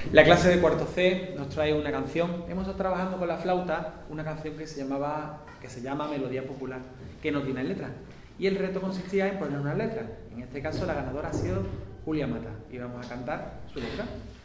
La clase de cuarto C nos trae una canción. Hemos estado trabajando con la flauta una canción que se llama Melodía Popular, que no tiene letra. Y el reto consistía en poner una letra. En este caso la ganadora ha sido Julia Mata y vamos a cantar su letra.